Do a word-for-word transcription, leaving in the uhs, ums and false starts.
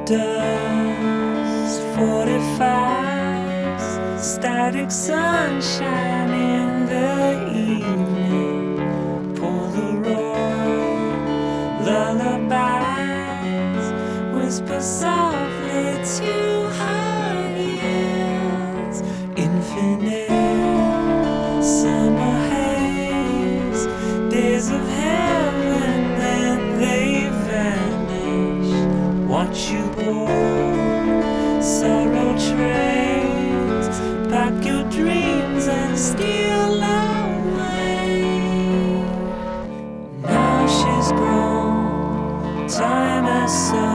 dust fortifies, static sunshine in the evening, Polaroid lullabies whisper softly to her ears. Infinite summer haze, days of heaven, then they vanish. Watch you walk, sorrow trains, pack your dreams and steal away. Now she's grown, time has so